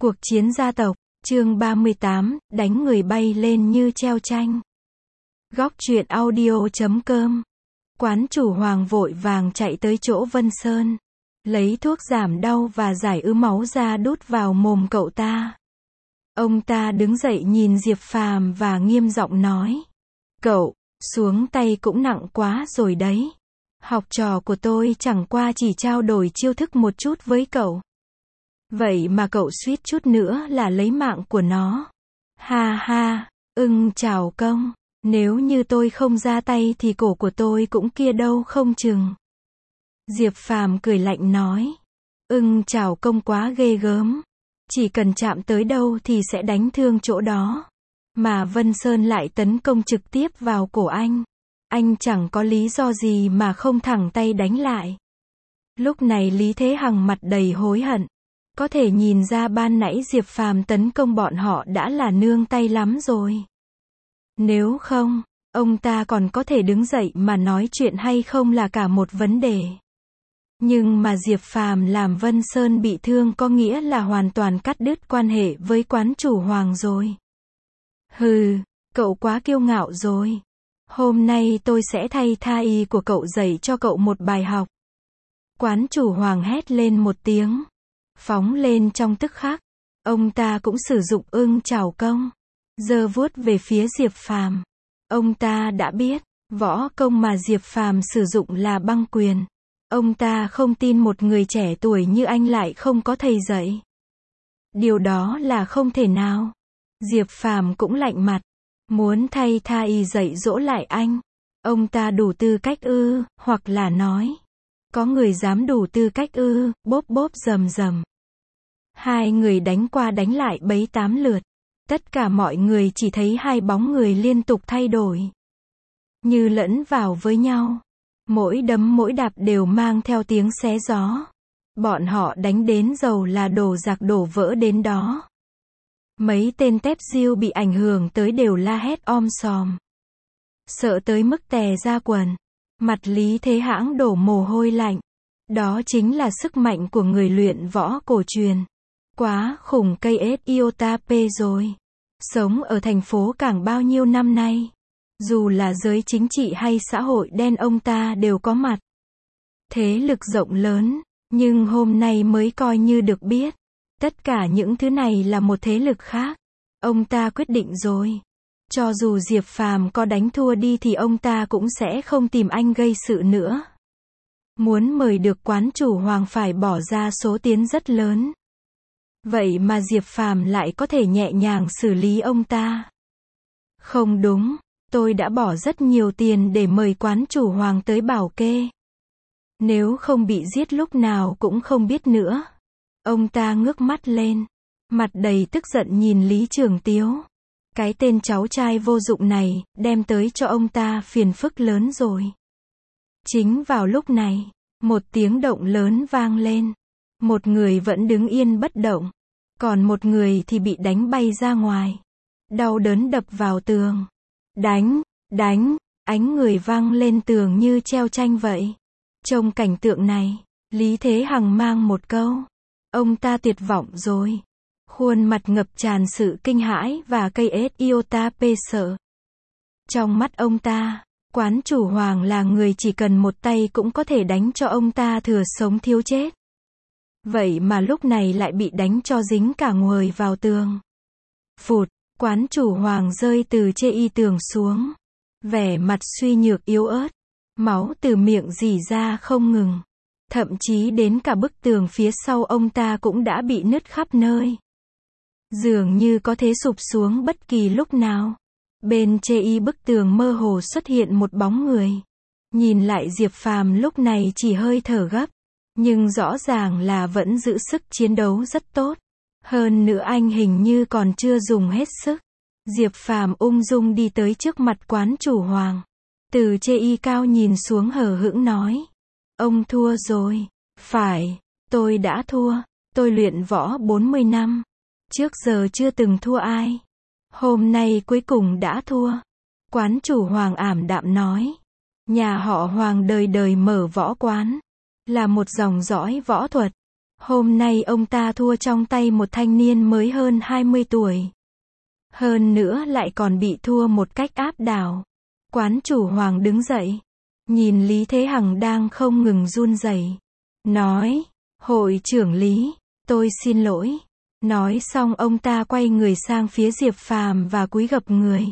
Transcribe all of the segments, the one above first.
Cuộc chiến gia tộc, chương 38, đánh người bay lên như treo tranh. Góc truyện audio.com. Quán chủ Hoàng vội vàng chạy tới chỗ Vân Sơn, lấy thuốc giảm đau và giải ứ máu ra đút vào mồm cậu ta. Ông ta đứng dậy nhìn Diệp Phàm và nghiêm giọng nói: "Cậu, xuống tay cũng nặng quá rồi đấy. Học trò của tôi chẳng qua chỉ trao đổi chiêu thức một chút với cậu. Vậy mà cậu suýt chút nữa là lấy mạng của nó. Ha ha, chào công. Nếu như tôi không ra tay thì cổ của tôi cũng kia đâu không chừng." Diệp Phàm cười lạnh nói: chào công quá ghê gớm. Chỉ cần chạm tới đâu thì sẽ đánh thương chỗ đó. Mà Vân Sơn lại tấn công trực tiếp vào cổ anh. Anh chẳng có lý do gì mà không thẳng tay đánh lại. Lúc này Lý Thế Hằng mặt đầy hối hận. Có thể nhìn ra ban nãy Diệp Phàm tấn công bọn họ đã là nương tay lắm rồi. Nếu không, ông ta còn có thể đứng dậy mà nói chuyện hay không là cả một vấn đề. Nhưng mà Diệp Phàm làm Vân Sơn bị thương có nghĩa là hoàn toàn cắt đứt quan hệ với quán chủ Hoàng rồi. Hừ, cậu quá kiêu ngạo rồi. Hôm nay tôi sẽ thay tha y của cậu dạy cho cậu một bài học. Quán chủ Hoàng hét lên một tiếng, phóng lên trong tức khắc. Ông ta cũng sử dụng chảo công, giơ vuốt về phía Diệp Phàm. Ông ta đã biết, võ công mà Diệp Phàm sử dụng là băng quyền. Ông ta không tin một người trẻ tuổi như anh lại không có thầy dạy. Điều đó là không thể nào. Diệp Phàm cũng lạnh mặt, muốn thay tha y dạy dỗ lại anh. Ông ta đủ tư cách hoặc là nói, có người dám đủ tư cách bốp bốp rầm rầm. Hai người đánh qua đánh lại 7-8 lượt. Tất cả mọi người chỉ thấy hai bóng người liên tục thay đổi, như lẫn vào với nhau. Mỗi đấm mỗi đạp đều mang theo tiếng xé gió. Bọn họ đánh đến dầu là đổ giặc đổ vỡ đến đó. Mấy tên tép diêu bị ảnh hưởng tới đều la hét om sòm, sợ tới mức tè ra quần. Mặt Lý Thế Hãng đổ mồ hôi lạnh. Đó chính là sức mạnh của người luyện võ cổ truyền. Quá khủng cây Iotap rồi. Sống ở thành phố Cảng bao nhiêu năm nay, dù là giới chính trị hay xã hội đen ông ta đều có mặt. Thế lực rộng lớn, nhưng hôm nay mới coi như được biết. Tất cả những thứ này là một thế lực khác. Ông ta quyết định rồi. Cho dù Diệp Phàm có đánh thua đi thì ông ta cũng sẽ không tìm anh gây sự nữa. Muốn mời được quán chủ Hoàng phải bỏ ra số tiền rất lớn. Vậy mà Diệp Phàm lại có thể nhẹ nhàng xử lý ông ta. Không đúng, tôi đã bỏ rất nhiều tiền để mời quán chủ Hoàng tới bảo kê. Nếu không bị giết lúc nào cũng không biết nữa. Ông ta ngước mắt lên, mặt đầy tức giận nhìn Lý Trường Tiếu. Cái tên cháu trai vô dụng này, đem tới cho ông ta phiền phức lớn rồi. Chính vào lúc này, một tiếng động lớn vang lên. Một người vẫn đứng yên bất động, còn một người thì bị đánh bay ra ngoài. Đau đớn đập vào tường. Đánh, ánh người vang lên tường như treo tranh vậy. Trong cảnh tượng này, Lý Thế Hằng mang một câu. Ông ta tuyệt vọng rồi. Khuôn mặt ngập tràn sự kinh hãi và cây Iotap sợ. Trong mắt ông ta, quán chủ Hoàng là người chỉ cần một tay cũng có thể đánh cho ông ta thừa sống thiếu chết. Vậy mà lúc này lại bị đánh cho dính cả người vào tường. Phụt, quán chủ Hoàng rơi từ trên y tường xuống. Vẻ mặt suy nhược yếu ớt. Máu từ miệng rỉ ra không ngừng. Thậm chí đến cả bức tường phía sau ông ta cũng đã bị nứt khắp nơi. Dường như có thể sụp xuống bất kỳ lúc nào. Bên trên y bức tường mơ hồ xuất hiện một bóng người. Nhìn lại Diệp Phàm lúc này chỉ hơi thở gấp. Nhưng rõ ràng là vẫn giữ sức chiến đấu rất tốt. Hơn nữa anh hình như còn chưa dùng hết sức. Diệp Phàm ung dung đi tới trước mặt quán chủ Hoàng. Từ trên y cao nhìn xuống hờ hững nói. Ông thua rồi. Phải, tôi đã thua. Tôi luyện võ 40 năm. Trước giờ chưa từng thua ai. Hôm nay cuối cùng đã thua. Quán chủ Hoàng ảm đạm nói. Nhà họ Hoàng đời đời mở võ quán. Là một dòng dõi võ thuật. Hôm nay ông ta thua trong tay một thanh niên mới hơn 20 tuổi. Hơn nữa lại còn bị thua một cách áp đảo. Quán chủ Hoàng đứng dậy, nhìn Lý Thế Hằng đang không ngừng run rẩy, nói, hội trưởng Lý, tôi xin lỗi. Nói xong ông ta quay người sang phía Diệp Phàm và cúi gập người.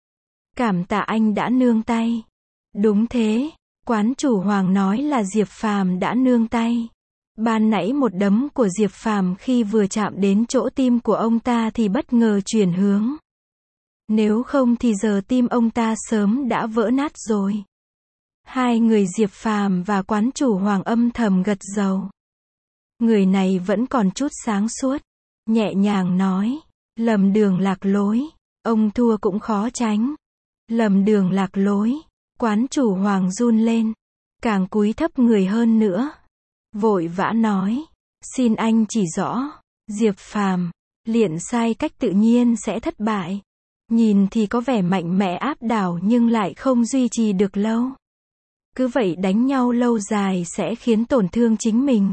Cảm tạ anh đã nương tay. Đúng thế, quán chủ Hoàng nói là Diệp Phàm đã nương tay. Ban nãy một đấm của Diệp Phàm khi vừa chạm đến chỗ tim của ông ta thì bất ngờ chuyển hướng. Nếu không thì giờ tim ông ta sớm đã vỡ nát rồi. Hai người Diệp Phàm và quán chủ Hoàng âm thầm gật gù. Người này vẫn còn chút sáng suốt, nhẹ nhàng nói, lầm đường lạc lối, ông thua cũng khó tránh. Lầm đường lạc lối, quán chủ Hoàng run lên, càng cúi thấp người hơn nữa. Vội vã nói, xin anh chỉ rõ, Diệp Phàm, luyện sai cách tự nhiên sẽ thất bại. Nhìn thì có vẻ mạnh mẽ áp đảo nhưng lại không duy trì được lâu. Cứ vậy đánh nhau lâu dài sẽ khiến tổn thương chính mình.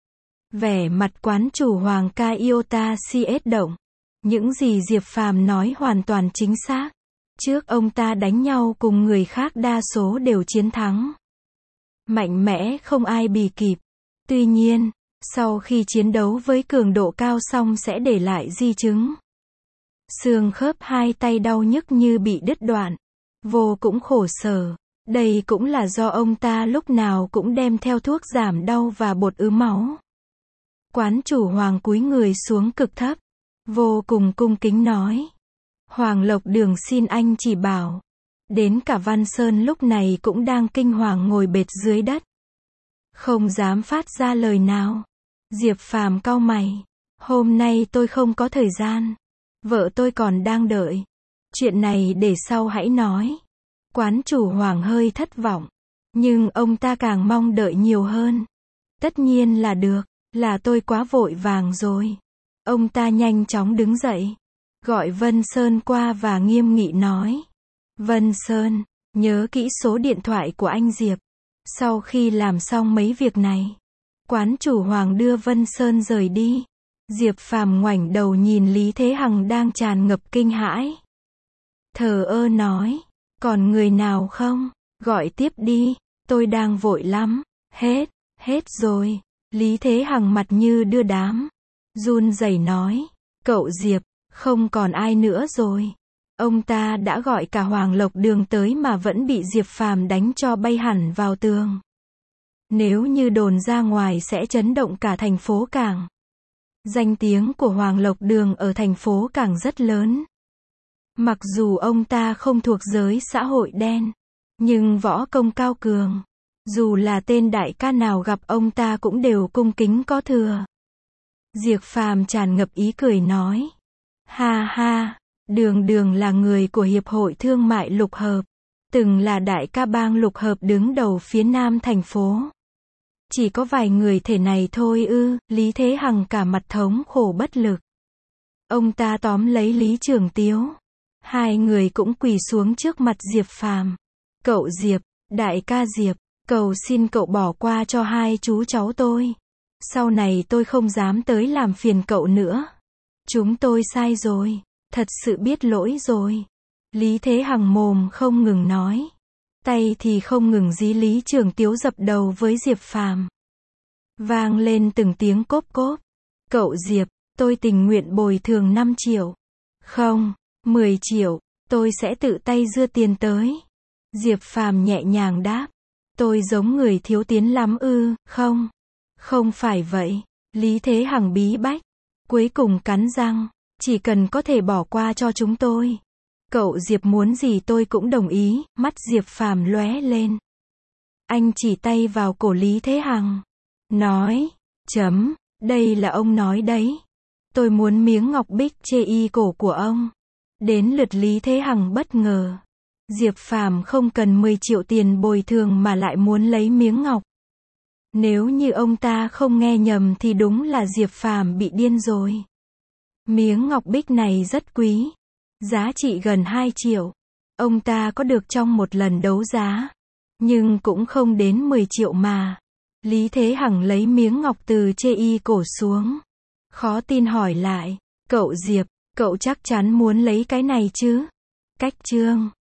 Vẻ mặt quán chủ Hoàng Kaiota CS động. Những gì Diệp Phàm nói hoàn toàn chính xác. Trước ông ta đánh nhau cùng người khác đa số đều chiến thắng. Mạnh mẽ không ai bì kịp. Tuy nhiên, sau khi chiến đấu với cường độ cao xong sẽ để lại di chứng. Xương khớp hai tay đau nhức như bị đứt đoạn. Vô cũng khổ sở. Đây cũng là do ông ta lúc nào cũng đem theo thuốc giảm đau và bột ứ máu. Quán chủ Hoàng cúi người xuống cực thấp. Vô cùng cung kính nói. Hoàng Lộc Đường xin anh chỉ bảo. Đến cả Văn Sơn lúc này cũng đang kinh hoàng ngồi bệt dưới đất. Không dám phát ra lời nào. Diệp Phàm cau mày. Hôm nay tôi không có thời gian. Vợ tôi còn đang đợi. Chuyện này để sau hãy nói. Quán chủ Hoàng hơi thất vọng. Nhưng ông ta càng mong đợi nhiều hơn. Tất nhiên là được. Là tôi quá vội vàng rồi. Ông ta nhanh chóng đứng dậy. Gọi Vân Sơn qua và nghiêm nghị nói. Vân Sơn, nhớ kỹ số điện thoại của anh Diệp. Sau khi làm xong mấy việc này, quán chủ Hoàng đưa Vân Sơn rời đi. Diệp Phàm ngoảnh đầu nhìn Lý Thế Hằng đang tràn ngập kinh hãi. Thờ ơ nói, còn người nào không? Gọi tiếp đi, tôi đang vội lắm. Hết rồi. Lý Thế Hằng mặt như đưa đám. Run rẩy nói, cậu Diệp, không còn ai nữa rồi. Ông ta đã gọi cả Hoàng Lộc Đường tới mà vẫn bị Diệp Phàm đánh cho bay hẳn vào tường. Nếu như đồn ra ngoài sẽ chấn động cả thành phố Cảng. Danh tiếng của Hoàng Lộc Đường ở thành phố Cảng rất lớn. Mặc dù ông ta không thuộc giới xã hội đen, nhưng võ công cao cường. Dù là tên đại ca nào gặp ông ta cũng đều cung kính có thừa. Diệp Phàm tràn ngập ý cười nói. Ha ha, Đường là người của Hiệp hội Thương mại Lục Hợp. Từng là đại ca bang Lục Hợp đứng đầu phía nam thành phố. Chỉ có vài người thể này thôi ư? Lý Thế Hằng cả mặt thống khổ bất lực. Ông ta tóm lấy Lý Trường Tiếu. Hai người cũng quỳ xuống trước mặt Diệp Phàm. Cậu Diệp, đại ca Diệp, cầu xin cậu bỏ qua cho hai chú cháu tôi. Sau này tôi không dám tới làm phiền cậu nữa. Chúng tôi sai rồi, thật sự biết lỗi rồi. Lý Thế Hằng mồm không ngừng nói. Tay thì không ngừng dí Lý Trường Tiếu dập đầu với Diệp Phàm. Vang lên từng tiếng cốp cốp. Cậu Diệp, tôi tình nguyện bồi thường 5 triệu. Không, 10 triệu, tôi sẽ tự tay đưa tiền tới. Diệp Phàm nhẹ nhàng đáp. Tôi giống người thiếu tiền lắm ư? Không phải vậy. Lý Thế Hằng bí bách. Cuối cùng cắn răng. Chỉ cần có thể bỏ qua cho chúng tôi. Cậu Diệp muốn gì tôi cũng đồng ý. Mắt Diệp Phàm lóe lên. Anh chỉ tay vào cổ Lý Thế Hằng. Nói. Đây là ông nói đấy. Tôi muốn miếng ngọc bích chê y cổ của ông. Đến lượt Lý Thế Hằng bất ngờ. Diệp Phàm không cần 10 triệu tiền bồi thường mà lại muốn lấy miếng ngọc. Nếu như ông ta không nghe nhầm thì đúng là Diệp Phàm bị điên rồi. Miếng ngọc bích này rất quý. Giá trị gần 2 triệu. Ông ta có được trong một lần đấu giá. Nhưng cũng không đến 10 triệu mà. Lý Thế Hằng lấy miếng ngọc từ chê y cổ xuống. Khó tin hỏi lại. Cậu Diệp, cậu chắc chắn muốn lấy cái này chứ? Cách chương